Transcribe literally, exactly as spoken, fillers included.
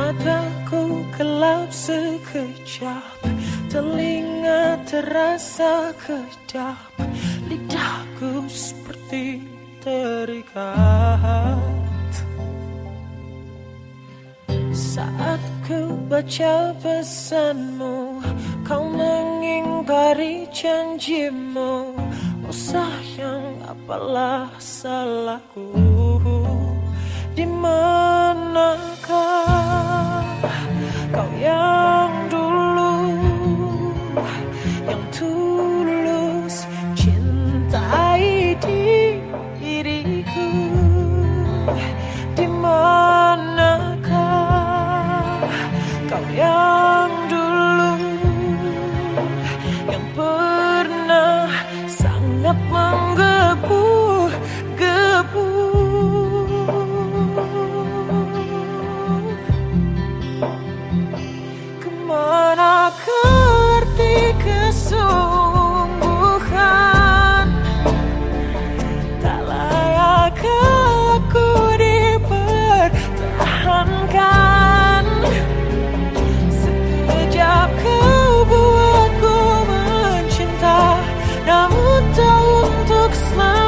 Mataku gelap sekejap, telinga terasa kedap, lidahku seperti terikat. Saat ku baca pesanmu, kau mengingkari janjimu. Oh sayang, apalah salahku? Di manakah kau yang dulu, yang tulus cintai diriku? Di manakah kau yang dulu, yang pernah sangat menggebu-gebu? Kemana arti kesungguhan? Tak layak aku dipertahankan. Sekejap kau buatku mencinta, namun tak untuk selamanya.